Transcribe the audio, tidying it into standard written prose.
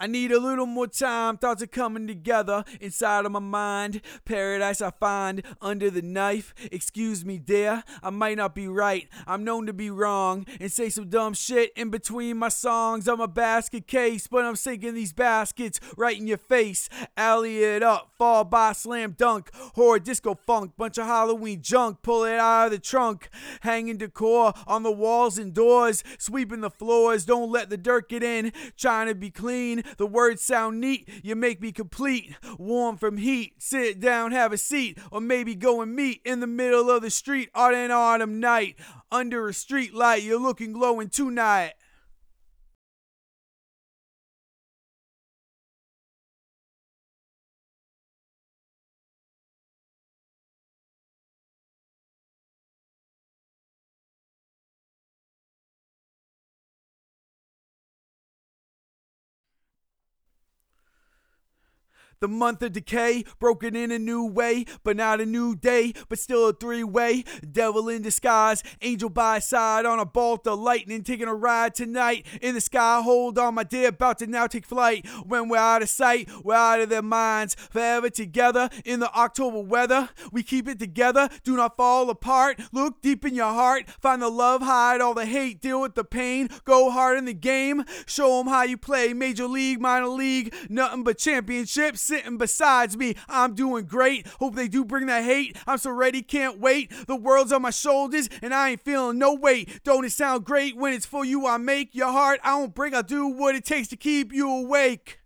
I need a little more time, thoughts are coming together inside of my mind. Paradise I find under the knife. Excuse me, dear, I might not be right. I'm known to be wrong and say some dumb shit in between my songs. I'm a basket case, but I'm sinking these baskets right in your face. Alley it up, fall by slam dunk. Horror disco funk, bunch of Halloween junk. Pull it out of the trunk. Hanging decor on the walls and doors. Sweeping the floors, don't let the dirt get in. Trying to be clean, the words sound neat. You make me complete, warm from heat. Sit down, have a seat, or maybe go and meet in the middle of the street on an autumn night. Under a street light, you're looking glowing tonight. The month of decay, broken in a new way, but not a new day, but still a three-way. Devil in disguise, angel by side on a bolt of lightning, taking a ride tonight in the sky. Hold on, my dear, about to now take flight. When we're out of sight, we're out of their minds. Forever together in the October weather, we keep it together, do not fall apart. Look deep in your heart, find the love, hide all the hate, deal with the pain. Go hard in the game, show them how you play. Major league, minor league, nothing but championships. Sitting besides me, I'm doing great. Hope they do bring that hate. I'm so ready, can't wait. The world's on my shoulders and I ain't feeling no weight. Don't it sound great when it's for you? I make your heart, I don't break. I'll do what it takes to keep you awake.